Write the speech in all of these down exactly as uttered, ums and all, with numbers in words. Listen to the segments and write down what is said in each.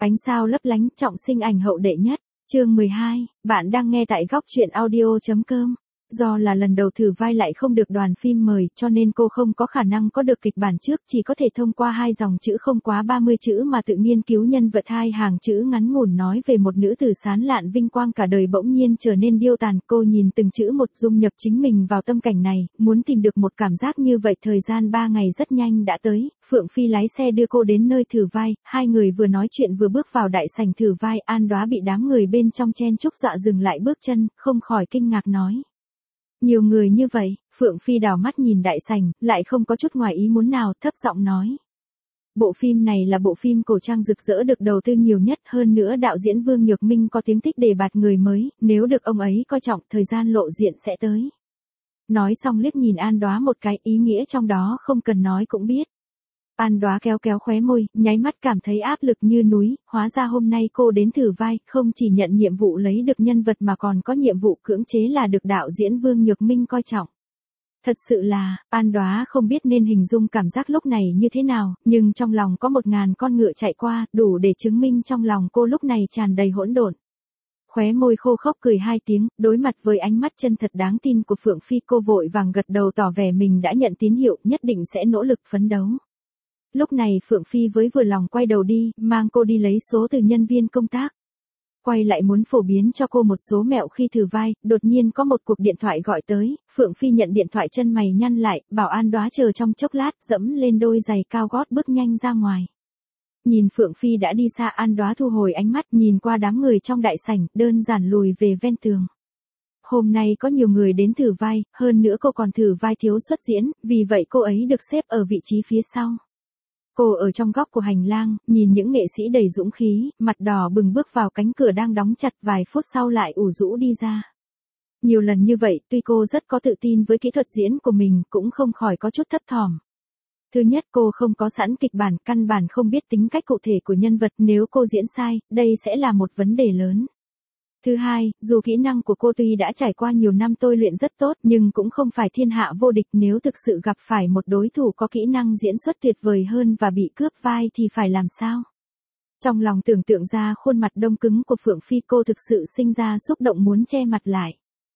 Ánh sao lấp lánh, trọng sinh ảnh hậu đệ nhất. Chương mười hai, bạn đang nghe tại góc truyện audio chấm com. Do là lần đầu thử vai lại không được đoàn phim mời, cho nên cô không có khả năng có được kịch bản trước, chỉ có thể thông qua hai dòng chữ không quá ba mươi chữ mà tự nghiên cứu nhân vật, hai hàng chữ ngắn ngủn nói về một nữ tử sán lạn vinh quang cả đời bỗng nhiên trở nên điêu tàn. Cô nhìn từng chữ một, dung nhập chính mình vào tâm cảnh này, muốn tìm được một cảm giác như vậy. Thời gian ba ngày rất nhanh đã tới, Phượng Phi lái xe đưa cô đến nơi thử vai, hai người vừa nói chuyện vừa bước vào đại sảnh thử vai. An Đóa bị đám người bên trong chen chúc dọa dừng lại bước chân, không khỏi kinh ngạc nói. Nhiều người như vậy. Phượng Phi đảo mắt nhìn đại sảnh, lại không có chút ngoài ý muốn nào, thấp giọng nói. Bộ phim này là bộ phim cổ trang rực rỡ được đầu tư nhiều nhất, hơn nữa đạo diễn Vương Nhược Minh có tiếng tích đề bạt người mới, nếu được ông ấy coi trọng, thời gian lộ diện sẽ tới. Nói xong liếc nhìn An Đóa một cái, ý nghĩa trong đó không cần nói cũng biết. An Đóa kéo kéo khóe môi, nháy mắt cảm thấy áp lực như núi, hóa ra hôm nay cô đến thử vai, không chỉ nhận nhiệm vụ lấy được nhân vật mà còn có nhiệm vụ cưỡng chế là được đạo diễn Vương Nhược Minh coi trọng. Thật sự là, An Đóa không biết nên hình dung cảm giác lúc này như thế nào, nhưng trong lòng có một ngàn con ngựa chạy qua, đủ để chứng minh trong lòng cô lúc này tràn đầy hỗn độn. Khóe môi khô khốc cười hai tiếng, đối mặt với ánh mắt chân thật đáng tin của Phượng Phi, cô vội vàng gật đầu tỏ vẻ mình đã nhận tín hiệu, nhất định sẽ nỗ lực phấn đấu. Lúc này Phượng Phi với vừa lòng quay đầu đi, mang cô đi lấy số từ nhân viên công tác. Quay lại muốn phổ biến cho cô một số mẹo khi thử vai, đột nhiên có một cuộc điện thoại gọi tới, Phượng Phi nhận điện thoại chân mày nhăn lại, bảo An Đóa chờ trong chốc lát, dẫm lên đôi giày cao gót bước nhanh ra ngoài. Nhìn Phượng Phi đã đi xa, An Đóa thu hồi ánh mắt, nhìn qua đám người trong đại sảnh, đơn giản lùi về ven tường. Hôm nay có nhiều người đến thử vai, hơn nữa cô còn thử vai thiếu xuất diễn, vì vậy cô ấy được xếp ở vị trí phía sau. Cô ở trong góc của hành lang, nhìn những nghệ sĩ đầy dũng khí, mặt đỏ bừng bước vào cánh cửa đang đóng chặt, vài phút sau lại ủ rũ đi ra. Nhiều lần như vậy, tuy cô rất có tự tin với kỹ thuật diễn của mình, cũng không khỏi có chút thấp thỏm. Thứ nhất, cô không có sẵn kịch bản, căn bản không biết tính cách cụ thể của nhân vật, nếu cô diễn sai, đây sẽ là một vấn đề lớn. Thứ hai, dù kỹ năng của cô tuy đã trải qua nhiều năm tôi luyện rất tốt, nhưng cũng không phải thiên hạ vô địch, nếu thực sự gặp phải một đối thủ có kỹ năng diễn xuất tuyệt vời hơn và bị cướp vai thì phải làm sao? Trong lòng tưởng tượng ra khuôn mặt đông cứng của Phượng Phi, cô thực sự sinh ra xúc động muốn che mặt lại.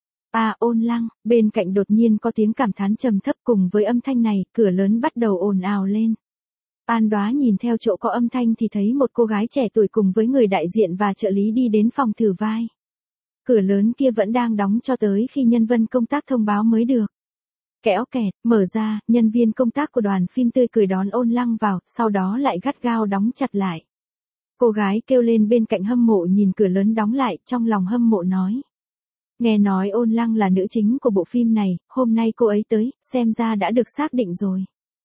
À, Ôn Lăng, bên cạnh đột nhiên có tiếng cảm thán trầm thấp, cùng với âm thanh này, cửa lớn bắt đầu ồn ào lên. An Đóa nhìn theo chỗ có âm thanh thì thấy một cô gái trẻ tuổi cùng với người đại diện và trợ lý đi đến phòng thử vai. Cửa lớn kia vẫn đang đóng cho tới khi nhân viên công tác thông báo mới được. Kẽo kẹt, mở ra, nhân viên công tác của đoàn phim tươi cười đón Ôn Lăng vào, sau đó lại gắt gao đóng chặt lại. Cô gái kêu lên bên cạnh hâm mộ nhìn cửa lớn đóng lại, trong lòng hâm mộ nói. Nghe nói Ôn Lăng là nữ chính của bộ phim này, hôm nay cô ấy tới, xem ra đã được xác định rồi.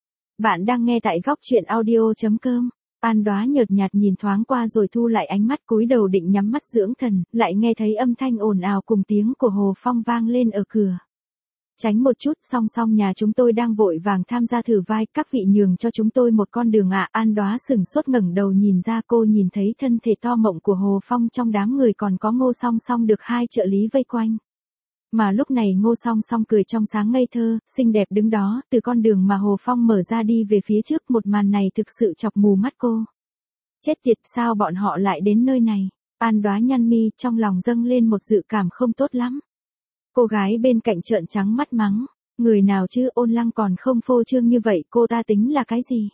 Bạn đang nghe tại góc truyện audio chấm com. An Đóa nhợt nhạt nhìn thoáng qua rồi thu lại ánh mắt, cúi đầu định nhắm mắt dưỡng thần, lại nghe thấy âm thanh ồn ào cùng tiếng của Hồ Phong vang lên ở cửa. Tránh một chút, song song nhà chúng tôi đang vội vàng tham gia thử vai, các vị nhường cho chúng tôi một con đường ạ. À. An Đóa sừng sốt ngẩng đầu nhìn ra, cô nhìn thấy thân thể to mộng của Hồ Phong, trong đám người còn có Ngô Song Song được hai trợ lý vây quanh. Mà lúc này Ngô Song Song cười trong sáng ngây thơ, xinh đẹp đứng đó, từ con đường mà Hồ Phong mở ra đi về phía trước, một màn này thực sự chọc mù mắt cô. Chết tiệt, sao bọn họ lại đến nơi này? An Đóa nhăn mi, trong lòng dâng lên một dự cảm không tốt lắm. Cô gái bên cạnh trợn trắng mắt mắng, người nào chứ, Ôn Lăng còn không phô trương như vậy, cô ta tính là cái gì?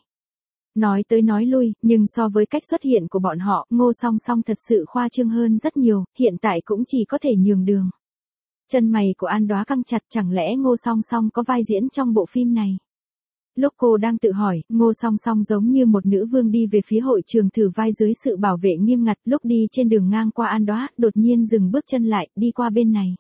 Nói tới nói lui, nhưng so với cách xuất hiện của bọn họ, Ngô Song Song thật sự khoa trương hơn rất nhiều, hiện tại cũng chỉ có thể nhường đường. Chân mày của An Đóa căng chặt, chẳng lẽ Ngô Song Song có vai diễn trong bộ phim này? Lúc cô đang tự hỏi, Ngô Song Song giống như một nữ vương đi về phía hội trường thử vai dưới sự bảo vệ nghiêm ngặt, lúc đi trên đường ngang qua An Đóa, đột nhiên dừng bước chân lại, đi qua bên này.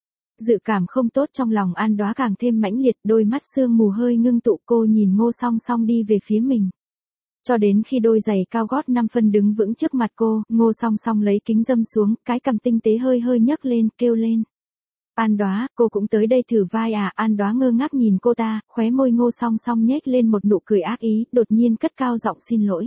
Dự cảm không tốt trong lòng An Đóa càng thêm mãnh liệt, đôi mắt sương mù hơi ngưng tụ, cô nhìn Ngô Song Song đi về phía mình. Cho đến khi đôi giày cao gót năm phân đứng vững trước mặt cô, Ngô Song Song lấy kính dâm xuống, cái cằm tinh tế hơi hơi nhấc lên, kêu lên. An Đóa, cô cũng tới đây thử vai à? An Đóa ngơ ngác nhìn cô ta, khóe môi Ngô Song Song nhếch lên một nụ cười ác ý, đột nhiên cất cao giọng xin lỗi.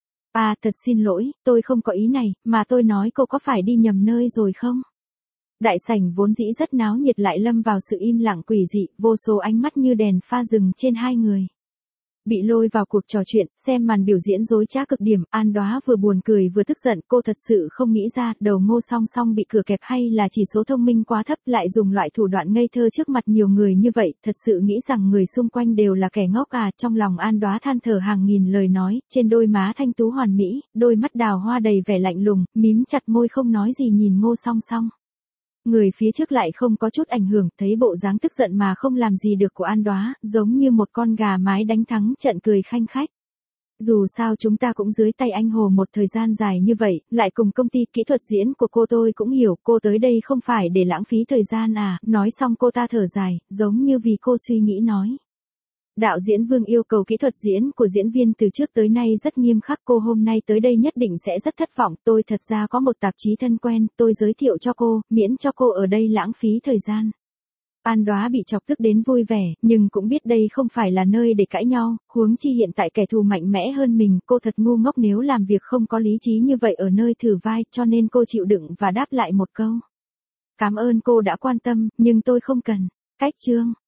À, thật xin lỗi, tôi không có ý này, mà tôi nói cô có phải đi nhầm nơi rồi không? Đại sảnh vốn dĩ rất náo nhiệt lại lâm vào sự im lặng quỷ dị, vô số ánh mắt như đèn pha rừng trên hai người. Bị lôi vào cuộc trò chuyện, xem màn biểu diễn dối trá cực điểm, An Đóa vừa buồn cười vừa tức giận, cô thật sự không nghĩ ra, đầu Ngô Song Song bị cửa kẹp hay là chỉ số thông minh quá thấp, lại dùng loại thủ đoạn ngây thơ trước mặt nhiều người như vậy, thật sự nghĩ rằng người xung quanh đều là kẻ ngốc à, trong lòng An Đóa than thở hàng nghìn lời nói, trên đôi má thanh tú hoàn mỹ, đôi mắt đào hoa đầy vẻ lạnh lùng, mím chặt môi không nói gì nhìn Ngô Song Song. Người phía trước lại không có chút ảnh hưởng, thấy bộ dáng tức giận mà không làm gì được của An Đóa, giống như một con gà mái đánh thắng trận cười khanh khách. Dù sao chúng ta cũng dưới tay anh Hồ một thời gian dài như vậy, lại cùng công ty kỹ thuật diễn của cô tôi cũng hiểu, cô tới đây không phải để lãng phí thời gian à, nói xong cô ta thở dài, giống như vì cô suy nghĩ nói. Đạo diễn Vương yêu cầu kỹ thuật diễn của diễn viên từ trước tới nay rất nghiêm khắc, cô hôm nay tới đây nhất định sẽ rất thất vọng, tôi thật ra có một tạp chí thân quen, tôi giới thiệu cho cô, miễn cho cô ở đây lãng phí thời gian. An Đóa bị chọc tức đến vui vẻ, nhưng cũng biết đây không phải là nơi để cãi nhau, huống chi hiện tại kẻ thù mạnh mẽ hơn mình, cô thật ngu ngốc nếu làm việc không có lý trí như vậy ở nơi thử vai, cho nên cô chịu đựng và đáp lại một câu. Cảm ơn cô đã quan tâm, nhưng tôi không cần. Cách chương